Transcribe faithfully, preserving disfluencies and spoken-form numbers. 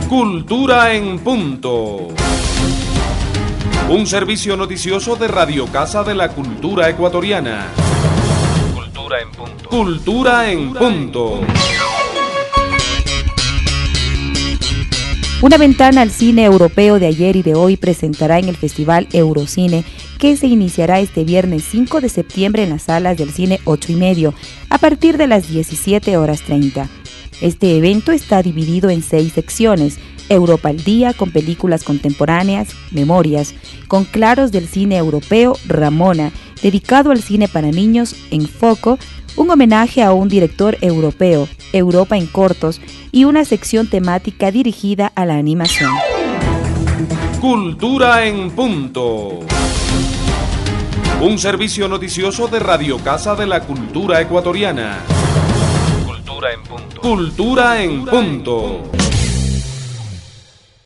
Cultura en Punto. Un servicio noticioso de Radio Casa de la Cultura Ecuatoriana. Cultura en Punto. Cultura en Punto. Una ventana al cine europeo de ayer y de hoy presentará en el Festival Eurocine, que se iniciará este viernes cinco de septiembre en las salas del Cine ocho y medio, a partir de las diecisiete horas treinta. Este evento está dividido en seis secciones: Europa al día, con películas contemporáneas, Memorias, con claros del cine europeo, Ramona, dedicado al cine para niños, En Foco, un homenaje a un director europeo, Europa en cortos, y una sección temática dirigida a la animación. Cultura en Punto. Un servicio noticioso de Radio Casa de la Cultura Ecuatoriana. Cultura en Punto. Cultura en Punto.